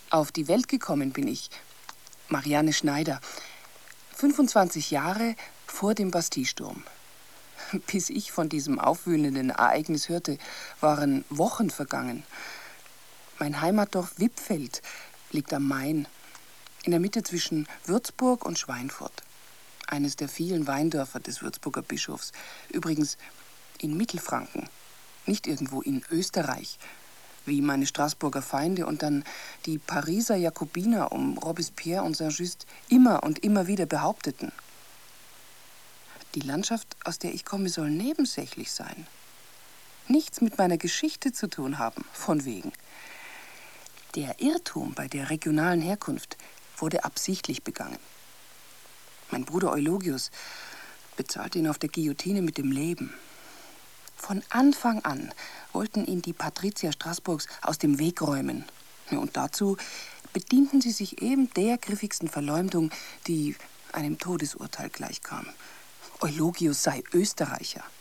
Auf die Welt gekommen bin ich, Marianne Schneider, 25 Jahre vor dem Bastillesturm. Bis ich von diesem aufwühlenden Ereignis hörte, waren Wochen vergangen. Mein Heimatdorf Wippfeld liegt am Main, in der Mitte zwischen Würzburg und Schweinfurt. Eines der vielen Weindörfer des Würzburger Bischofs. Übrigens in Mittelfranken, nicht irgendwo in Österreich, wie meine Straßburger Feinde und dann die Pariser Jakobiner um Robespierre und Saint-Just immer und immer wieder behaupteten. Die Landschaft, aus der ich komme, soll nebensächlich sein. Nichts mit meiner Geschichte zu tun haben, von wegen. Der Irrtum bei der regionalen Herkunft wurde absichtlich begangen. Mein Bruder Eulogius bezahlte ihn auf der Guillotine mit dem Leben. Von Anfang an wollten ihn die Patrizier Straßburgs aus dem Weg räumen. Und dazu bedienten sie sich eben der griffigsten Verleumdung, die einem Todesurteil gleichkam. Eulogius sei Österreicher.